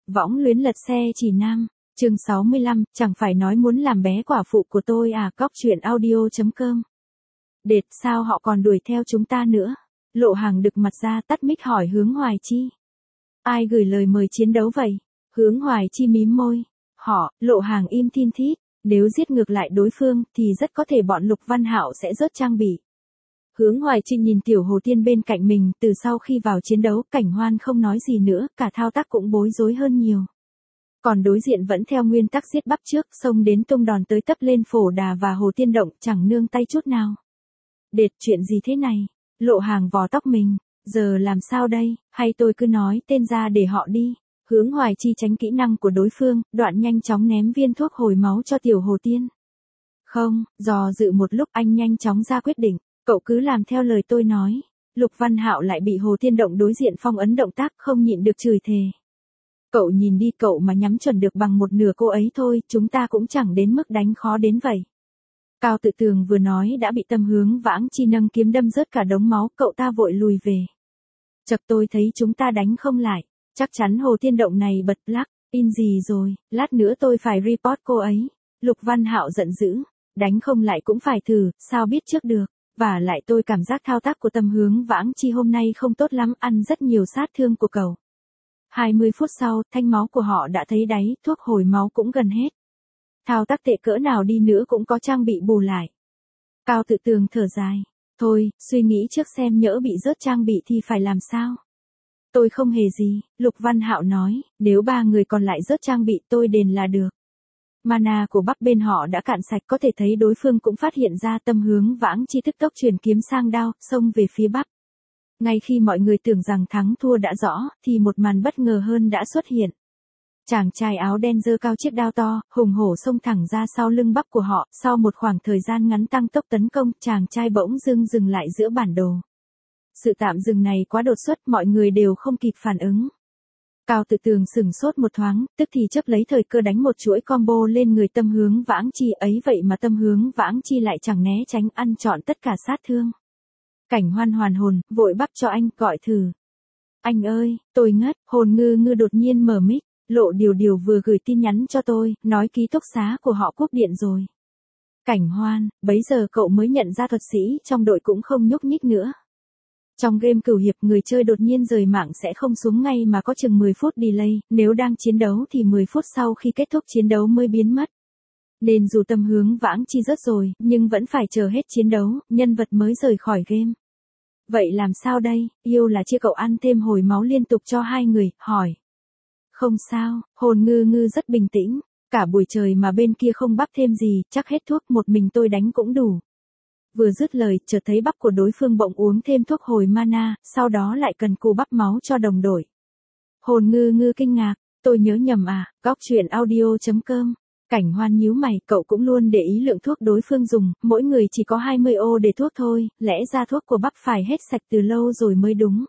Võng luyến lật xe chỉ nam, chương 65, chẳng phải nói muốn làm bé quả phụ của tôi à. Cóc truyện audio.com. Đệt, sao họ còn đuổi theo chúng ta nữa? Lộ Hàng đực mặt ra tắt mic hỏi Hướng Hoài Chi. Ai gửi lời mời chiến đấu vậy? Hướng Hoài Chi mím môi. Họ. Lộ Hàng im thin thít. Nếu giết ngược lại đối phương thì rất có thể bọn Lục Văn Hạo sẽ rớt trang bị. Hướng Hoài Trinh nhìn Tiểu Hồ Tiên bên cạnh mình, từ sau khi vào chiến đấu, Cảnh Hoan không nói gì nữa, cả thao tác cũng bối rối hơn nhiều. Còn đối diện vẫn theo nguyên tắc giết bắp trước, xông đến tung đòn tới tấp lên Phổ Đà và Hồ Tiên Động, chẳng nương tay chút nào. Đệt, chuyện gì thế này? Lộ Hàng vò tóc mình, giờ làm sao đây, hay tôi cứ nói tên ra để họ đi. Hướng Hoài Chi tránh kỹ năng của đối phương, đoạn nhanh chóng ném viên thuốc hồi máu cho Tiểu Hồ Tiên. Không, dò dự một lúc anh nhanh chóng ra quyết định. Cậu cứ làm theo lời tôi nói. Lục Văn Hạo lại bị Hồ Tiên Động đối diện phong ấn động tác, không nhịn được chửi thề. Cậu nhìn đi, cậu mà nhắm chuẩn được bằng một nửa cô ấy thôi, chúng ta cũng chẳng đến mức đánh khó đến vậy. Cao Tự Tường vừa nói đã bị Tâm Hướng Vãng Chi nâng kiếm đâm rớt cả đống máu, cậu ta vội lùi về. Chật, tôi thấy chúng ta đánh không lại, chắc chắn Hồ Tiên Động này bật lắc, in gì rồi, lát nữa tôi phải report cô ấy. Lục Văn Hạo giận dữ, đánh không lại cũng phải thử, sao biết trước được. Và lại tôi cảm giác thao tác của Tâm Hướng Vãng Chi hôm nay không tốt lắm, ăn rất nhiều sát thương của cậu. 20 phút sau, thanh máu của họ đã thấy đáy, thuốc hồi máu cũng gần hết. Thao tác tệ cỡ nào đi nữa cũng có trang bị bù lại. Cao Tự Tường thở dài. Thôi, suy nghĩ trước xem nhỡ bị rớt trang bị thì phải làm sao. Tôi không hề gì, Lục Văn Hạo nói, nếu 3 người còn lại rớt trang bị tôi đền là được. Mana của Bắc bên họ đã cạn sạch, có thể thấy đối phương cũng phát hiện ra Tâm Hướng Vãng Chi tức tốc chuyển kiếm sang đao, xông về phía Bắc. Ngay khi mọi người tưởng rằng thắng thua đã rõ, thì một màn bất ngờ hơn đã xuất hiện. Chàng trai áo đen giơ cao chiếc đao to, hùng hổ xông thẳng ra sau lưng Bắc của họ, sau một khoảng thời gian ngắn tăng tốc tấn công, chàng trai bỗng dưng dừng lại giữa bản đồ. Sự tạm dừng này quá đột xuất, mọi người đều không kịp phản ứng. Cao Tự Tường sửng sốt một thoáng, tức thì chấp lấy thời cơ đánh một chuỗi combo lên người Tâm Hướng Vãng Chi, ấy vậy mà Tâm Hướng Vãng Chi lại chẳng né tránh, ăn trọn tất cả sát thương. Cảnh Hoan hoàn hồn, vội bắt cho anh, gọi thử. Anh ơi, tôi ngất. Hồn Ngư Ngư đột nhiên mở mic. Lộ Điều Điều vừa gửi tin nhắn cho tôi, nói ký túc xá của họ cúp điện rồi. Cảnh Hoan, bấy giờ cậu mới nhận ra thuật sĩ trong đội cũng không nhúc nhích nữa. Trong game cửu hiệp, người chơi đột nhiên rời mạng sẽ không xuống ngay mà có chừng 10 phút delay, nếu đang chiến đấu thì 10 phút sau khi kết thúc chiến đấu mới biến mất. Nên dù Tâm Hướng Vãng Chi rớt rồi, nhưng vẫn phải chờ hết chiến đấu, nhân vật mới rời khỏi game. Vậy làm sao đây, yêu là chia cậu ăn thêm hồi máu liên tục cho 2 người, hỏi. Không sao, Hồn Ngư Ngư rất bình tĩnh, cả buổi trời mà bên kia không bắp thêm gì, chắc hết thuốc, một mình tôi đánh cũng đủ. Vừa dứt lời, chợt thấy bắp của đối phương bỗng uống thêm thuốc hồi mana, sau đó lại cần cù bắp máu cho đồng đội. Hồn Ngư Ngư kinh ngạc, tôi nhớ nhầm à. Cóc truyện audio.com. Cảnh Hoan nhíu mày, cậu cũng luôn để ý lượng thuốc đối phương dùng, mỗi người chỉ có 20 ô để thuốc thôi, lẽ ra thuốc của bắp phải hết sạch từ lâu rồi mới đúng.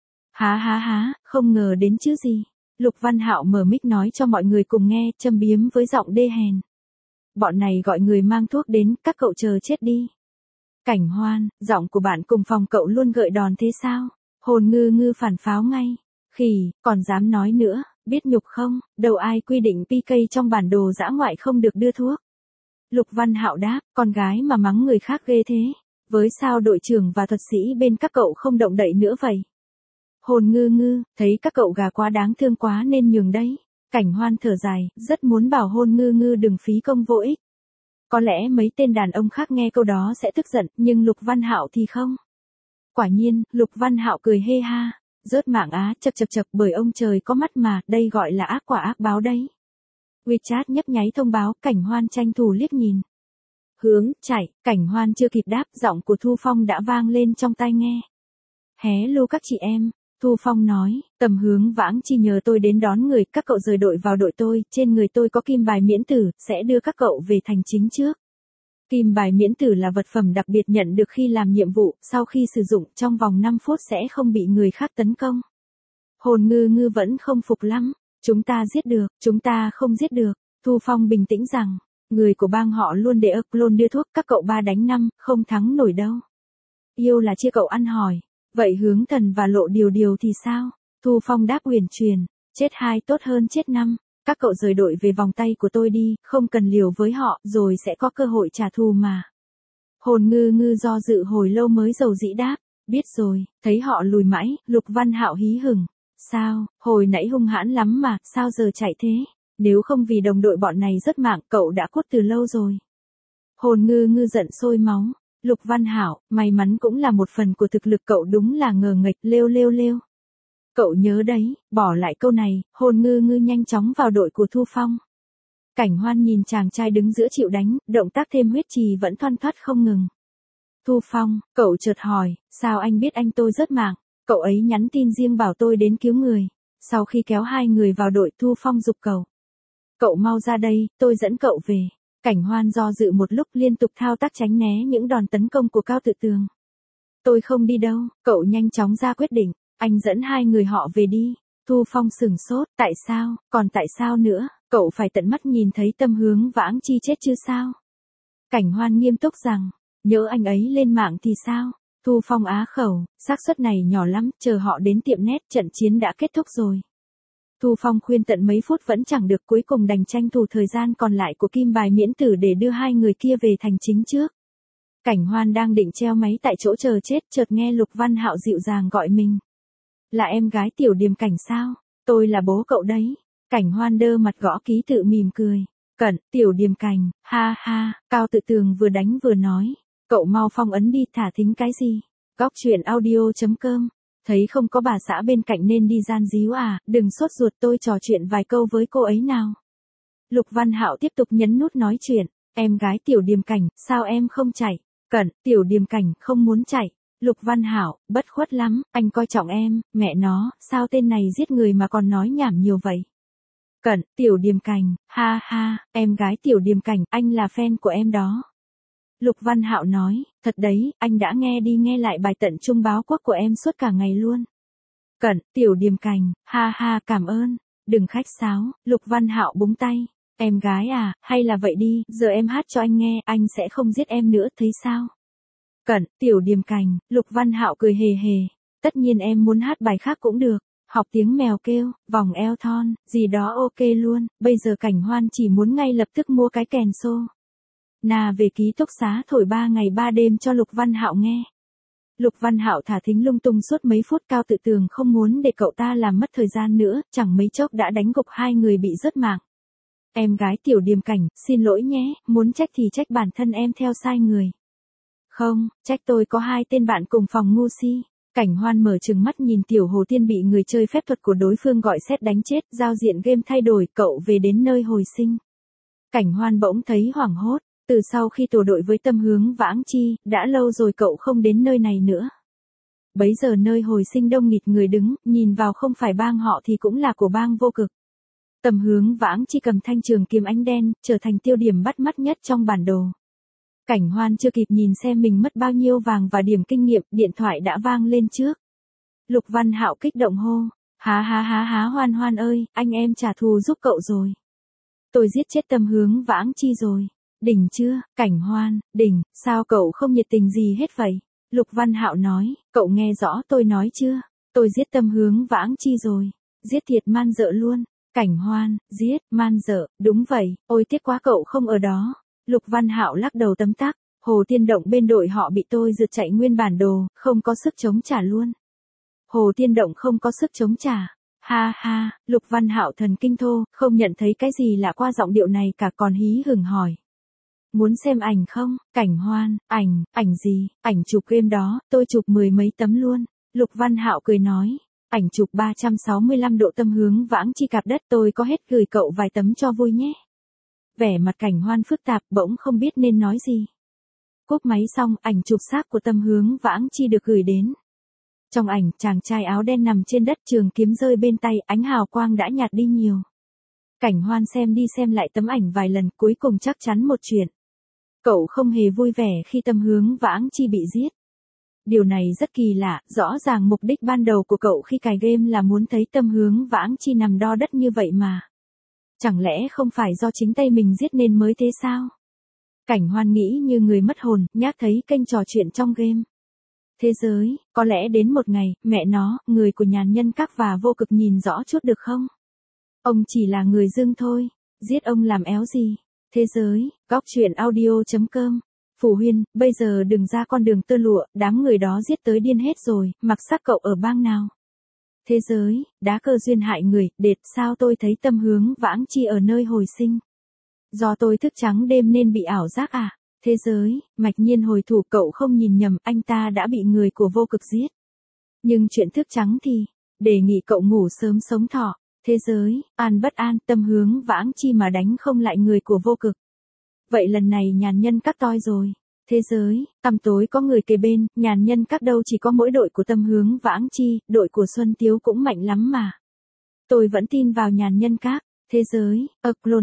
Há, không ngờ đến chứ gì. Lục Văn Hạo mở mic nói cho mọi người cùng nghe, châm biếm với giọng đê hèn. Bọn này gọi người mang thuốc đến, các cậu chờ chết đi. Cảnh Hoan, giọng của bạn cùng phòng cậu luôn gợi đòn thế sao? Hồn Ngư Ngư phản pháo ngay. Khỉ, còn dám nói nữa, biết nhục không? Đâu ai quy định PK trong bản đồ dã ngoại không được đưa thuốc. Lục Văn Hạo đáp, con gái mà mắng người khác ghê thế. Với sao đội trưởng và thuật sĩ bên các cậu không động đậy nữa vậy? Hồn Ngư Ngư, thấy các cậu gà quá đáng thương quá nên nhường đấy. Cảnh Hoan thở dài, rất muốn bảo Hồn Ngư Ngư đừng phí công vô ích. Có lẽ mấy tên đàn ông khác nghe câu đó sẽ tức giận, nhưng Lục Văn Hạo thì không. Quả nhiên, Lục Văn Hạo cười hê ha. Rớt mạng á, chập, bởi ông trời có mắt mà, đây gọi là ác quả ác báo đấy. WeChat nhấp nháy thông báo, Cảnh Hoan tranh thủ liếc nhìn. Hướng, chạy, Cảnh Hoan chưa kịp đáp, giọng của Thu Phong đã vang lên trong tai nghe. Hello các chị em, Thu Phong nói, Tâm Hướng Vãng Chi nhờ tôi đến đón người, các cậu rời đội vào đội tôi, trên người tôi có kim bài miễn tử, sẽ đưa các cậu về thành chính trước. Kim bài miễn tử là vật phẩm đặc biệt nhận được khi làm nhiệm vụ, sau khi sử dụng trong vòng 5 phút sẽ không bị người khác tấn công. Hồn Ngư Ngư vẫn không phục lắm, chúng ta không giết được, Thu Phong bình tĩnh rằng, người của bang họ luôn để ức luôn đưa thuốc, các cậu 3 đánh 5, không thắng nổi đâu. Yêu là chia cậu ăn hỏi, vậy Hướng Thần và Lộ Điều Điều thì sao? Thu Phong đáp uyển chuyển, chết 2 tốt hơn chết 5. Các cậu rời đội về vòng tay của tôi đi, không cần liều với họ, rồi sẽ có cơ hội trả thù mà. Hồn Ngư Ngư do dự hồi lâu mới dầu dĩ đáp, biết rồi. Thấy họ lùi mãi, Lục Văn Hạo hí hửng. Sao, hồi nãy hung hãn lắm mà, sao giờ chạy thế? Nếu không vì đồng đội bọn này rất mạng, cậu đã cút từ lâu rồi. Hồn Ngư Ngư giận sôi máu. Lục Văn Hạo, may mắn cũng là một phần của thực lực, cậu đúng là ngờ nghệch, lêu. Cậu nhớ đấy, bỏ lại câu này, Hồn Ngư Ngư nhanh chóng vào đội của Thu Phong. Cảnh Hoan nhìn chàng trai đứng giữa chịu đánh, động tác thêm huyết trì vẫn thoăn thoắt không ngừng. Thu Phong, cậu chợt hỏi, sao anh biết anh tôi rất mạng? Cậu ấy nhắn tin riêng bảo tôi đến cứu người. Sau khi kéo hai người vào đội, Thu Phong giục cậu. Cậu mau ra đây, tôi dẫn cậu về. Cảnh Hoan do dự một lúc, liên tục thao tác tránh né những đòn tấn công của Cao Tự Tường. Tôi không đi đâu, cậu nhanh chóng ra quyết định, anh dẫn hai người họ về đi. Thu Phong sửng sốt, tại sao, còn tại sao nữa, cậu phải tận mắt nhìn thấy Tâm Hướng Vãng Chi chết chứ sao? Cảnh Hoan nghiêm túc rằng, nhớ anh ấy lên mạng thì sao? Thu Phong á khẩu, xác suất này nhỏ lắm, chờ họ đến tiệm net, trận chiến đã kết thúc rồi. Thu Phong khuyên tận mấy phút vẫn chẳng được, cuối cùng đành tranh thủ thời gian còn lại của kim bài miễn tử để đưa hai người kia về thành chính trước. Cảnh Hoan đang định treo máy tại chỗ chờ chết, chợt nghe Lục Văn Hạo dịu dàng gọi mình. Là em gái Tiểu Điềm Cảnh sao? Tôi là bố cậu đấy. Cảnh Hoan đơ mặt gõ ký tự mỉm cười. Cẩn, Tiểu Điềm Cảnh, ha ha, Cao Tự Tường vừa đánh vừa nói. Cậu mau phong ấn đi, thả thính cái gì? Góc truyện audio.com. Thấy không có bà xã bên cạnh nên đi gian díu à, đừng sốt ruột, tôi trò chuyện vài câu với cô ấy nào. Lục Văn Hạo tiếp tục nhấn nút nói chuyện. Em gái Tiểu Điềm Cảnh, sao em không chạy? Cẩn, Tiểu Điềm Cảnh không muốn chạy. Lục Văn Hạo, bất khuất lắm, anh coi trọng em, mẹ nó, sao tên này giết người mà còn nói nhảm nhiều vậy? Cẩn, Tiểu Điềm Cảnh, ha ha, em gái Tiểu Điềm Cảnh, anh là fan của em đó. Lục Văn Hạo nói, thật đấy, anh đã nghe đi nghe lại bài tận trung báo quốc của em suốt cả ngày luôn. Cẩn, Tiểu Điềm Cảnh, ha ha, cảm ơn, đừng khách sáo. Lục Văn Hạo búng tay, em gái à, hay là vậy đi, giờ em hát cho anh nghe, anh sẽ không giết em nữa, thấy sao? Cẩn, Tiểu Điềm Cảnh, Lục Văn Hạo cười hề hề, tất nhiên em muốn hát bài khác cũng được, học tiếng mèo kêu, vòng eo thon, gì đó ok luôn, bây giờ Cảnh Hoan chỉ muốn ngay lập tức mua cái kèn xô. Về ký túc xá thổi 3 ngày 3 đêm cho Lục Văn Hạo nghe. Lục Văn Hạo thả thính lung tung suốt mấy phút, Cao Tự Tường không muốn để cậu ta làm mất thời gian nữa, chẳng mấy chốc đã đánh gục hai người bị rớt mạng. Em gái Tiểu Điềm Cảnh, xin lỗi nhé, muốn trách thì trách bản thân em theo sai người. Không, trách tôi có hai tên bạn cùng phòng ngu si. Cảnh Hoan mở trừng mắt nhìn Tiểu Hồ Tiên bị người chơi phép thuật của đối phương gọi xét đánh chết, giao diện game thay đổi, cậu về đến nơi hồi sinh. Cảnh Hoan bỗng thấy hoảng hốt, từ sau khi tổ đội với Tâm Hướng Vãng Chi, đã lâu rồi cậu không đến nơi này nữa. Bấy giờ nơi hồi sinh đông nghịt người đứng, nhìn vào không phải bang họ thì cũng là của bang Vô Cực. Tâm Hướng Vãng Chi cầm thanh trường kiếm ánh đen, trở thành tiêu điểm bắt mắt nhất trong bản đồ. Cảnh Hoan chưa kịp nhìn xem mình mất bao nhiêu vàng và điểm kinh nghiệm, điện thoại đã vang lên trước. Lục Văn Hạo kích động hô, há Hoan Hoan ơi, anh em trả thù giúp cậu rồi. Tôi giết chết Tâm Hướng Vãng Chi rồi. Đỉnh chưa, Cảnh Hoan, đỉnh, sao cậu không nhiệt tình gì hết vậy? Lục Văn Hạo nói, cậu nghe rõ tôi nói chưa? Tôi giết Tâm Hướng Vãng Chi rồi. Giết thiệt man dợ luôn. Cảnh Hoan, giết, man dợ, đúng vậy, ôi tiếc quá cậu không ở đó. Lục Văn Hạo lắc đầu tấm tắc, Hồ Tiên Động bên đội họ bị tôi rượt chạy nguyên bản đồ, không có sức chống trả luôn. Hồ Tiên Động không có sức chống trả. Ha ha, Lục Văn Hạo thần kinh thô, không nhận thấy cái gì lạ qua giọng điệu này cả, còn hí hửng hỏi. Muốn xem ảnh không? Cảnh Hoan, ảnh gì? Ảnh chụp game đó, tôi chụp 10 mấy tấm luôn. Lục Văn Hạo cười nói, ảnh chụp 365 độ Tâm Hướng Vãng Chi cạp đất, tôi có hết gửi cậu vài tấm cho vui nhé. Vẻ mặt Cảnh Hoan phức tạp, bỗng không biết nên nói gì. Cúp máy xong, ảnh chụp xác của Tâm Hướng Vãng Chi được gửi đến. Trong ảnh, chàng trai áo đen nằm trên đất, trường kiếm rơi bên tay, ánh hào quang đã nhạt đi nhiều. Cảnh Hoan xem đi xem lại tấm ảnh vài lần, cuối cùng chắc chắn một chuyện. Cậu không hề vui vẻ khi Tâm Hướng Vãng Chi bị giết. Điều này rất kỳ lạ, rõ ràng mục đích ban đầu của cậu khi cài game là muốn thấy Tâm Hướng Vãng Chi nằm đo đất như vậy mà. Chẳng lẽ không phải do chính tay mình giết nên mới thế sao? Cảnh Hoan nghĩ như người mất hồn, nhác thấy kênh trò chuyện trong game. Thế giới, có lẽ đến một ngày, mẹ nó, người của Nhàn Nhân Các và Vô Cực nhìn rõ chút được không? Ông chỉ là người dưng thôi, giết ông làm éo gì. Thế giới, góc truyện audio.com. Phủ Huyên, bây giờ đừng ra con đường tơ lụa, đám người đó giết tới điên hết rồi, mặc sắc cậu ở bang nào. Thế giới, đá cơ duyên hại người, đệt sao tôi thấy tâm hướng vãng chi ở nơi hồi sinh. Do tôi thức trắng đêm nên bị ảo giác à. Thế giới, mạch nhiên hồi thủ cậu không nhìn nhầm, anh ta đã bị người của vô cực giết. Nhưng chuyện thức trắng thì, đề nghị cậu ngủ sớm sống thọ. Thế giới, an bất an, tâm hướng vãng chi mà đánh không lại người của vô cực. Vậy lần này nhàn nhân các toi rồi. Thế giới, tăm tối có người kề bên, nhàn nhân các đâu chỉ có mỗi đội của tâm hướng vãng chi, đội của Xuân Tiếu cũng mạnh lắm mà. Tôi vẫn tin vào nhàn nhân các. Thế giới, clone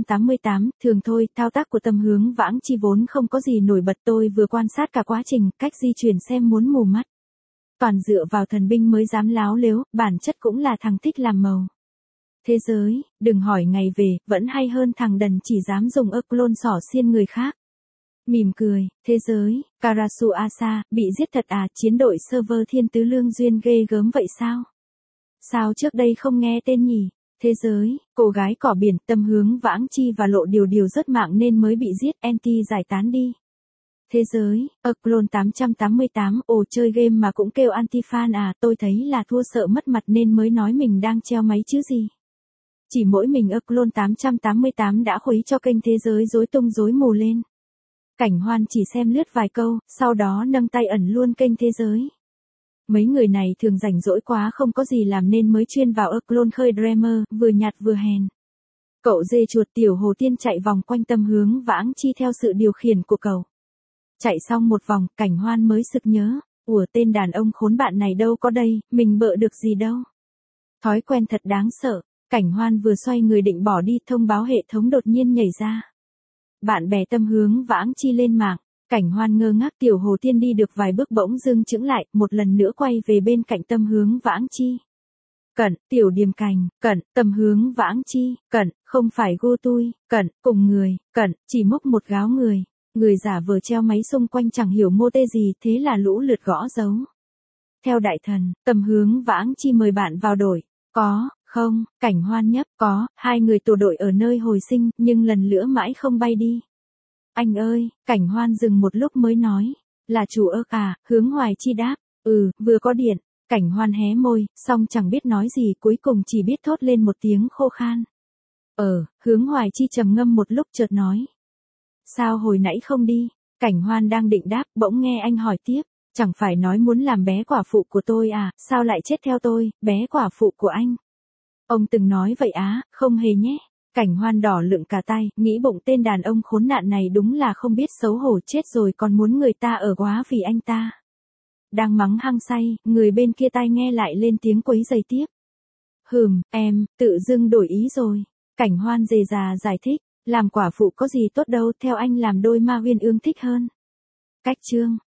888, thường thôi, thao tác của tâm hướng vãng chi vốn không có gì nổi bật, tôi vừa quan sát cả quá trình, cách di chuyển xem muốn mù mắt. Toàn dựa vào thần binh mới dám láo lếu, bản chất cũng là thằng thích làm màu. Thế giới, đừng hỏi ngày về, vẫn hay hơn thằng đần chỉ dám dùng clone xỏ xiên người khác. Mỉm cười, thế giới, Karasu Asa, bị giết thật à, chiến đội server Thiên Tứ Lương Duyên ghê gớm vậy sao? Sao trước đây không nghe tên nhỉ? Thế giới, cô gái cỏ biển, tâm hướng vãng chi và lộ điều rất mạng nên mới bị giết, anti giải tán đi. Thế giới, clone 888, ồ chơi game mà cũng kêu anti-fan à, tôi thấy là thua sợ mất mặt nên mới nói mình đang treo máy chứ gì. Chỉ mỗi mình clone 888 đã khuấy cho kênh thế giới rối tung rối mù lên. Cảnh Hoan chỉ xem lướt vài câu, sau đó nâng tay ẩn luôn kênh thế giới. Mấy người này thường rảnh rỗi quá không có gì làm nên mới chuyên vào clone khơi drama, vừa nhạt vừa hèn. Cậu dê chuột tiểu hồ tiên chạy vòng quanh tâm hướng vãng chi theo sự điều khiển của cậu. Chạy xong một vòng, Cảnh Hoan mới sực nhớ, ủa tên đàn ông khốn bạn này đâu có đây, mình bợ được gì đâu. Thói quen thật đáng sợ, Cảnh Hoan vừa xoay người định bỏ đi, thông báo hệ thống đột nhiên nhảy ra. Bạn bè tâm hướng vãng chi lên mạng, Cảnh Hoan ngơ ngác, tiểu hồ tiên đi được vài bước bỗng dưng chững lại, một lần nữa quay về bên cạnh tâm hướng vãng chi. Cẩn, tiểu điềm cành, cẩn, tâm hướng vãng chi, cẩn, không phải gu tui, cẩn, cùng người, cẩn, chỉ múc một gáo người. Người giả vờ treo máy xung quanh chẳng hiểu mô tê gì, thế là lũ lượt gõ dấu. Theo đại thần, tâm hướng vãng chi mời bạn vào đội. Có, không, Cảnh Hoan nhấp, có, hai người tổ đội ở nơi hồi sinh, nhưng lần nữa mãi không bay đi. Anh ơi, Cảnh Hoan dừng một lúc mới nói, là chủ à, hướng Hoài Chi đáp, vừa có điện. Cảnh Hoan hé môi, xong chẳng biết nói gì, cuối cùng chỉ biết thốt lên một tiếng khô khan. Hướng Hoài Chi trầm ngâm một lúc chợt nói. Sao hồi nãy không đi? Cảnh Hoan đang định đáp, bỗng nghe anh hỏi tiếp, chẳng phải nói muốn làm bé quả phụ của tôi à, sao lại chết theo tôi, bé quả phụ của anh? Ông từng nói vậy á, không hề nhé. Cảnh Hoan đỏ lựng cả tay, nghĩ bụng tên đàn ông khốn nạn này đúng là không biết xấu hổ chết rồi còn muốn người ta ở quá vì anh ta. Đang mắng hăng say, người bên kia tai nghe lại lên tiếng quấy giày tiếp. Em, tự dưng đổi ý rồi. Cảnh Hoan dề già giải thích, làm quả phụ có gì tốt đâu, theo anh làm đôi ma uyên ương thích hơn. Cách chương